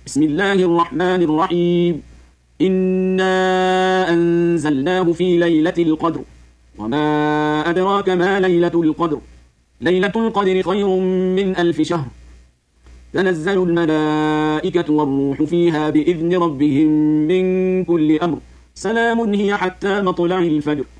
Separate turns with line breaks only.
بسم الله الرحمن الرحيم. إنا أنزلناه في ليلة القدر وما أدراك ما ليلة القدر. ليلة القدر خير من 1000 شهر. تنزل الملائكة والروح فيها بإذن ربهم من كل أمر. سلام هي حتى مطلع الفجر.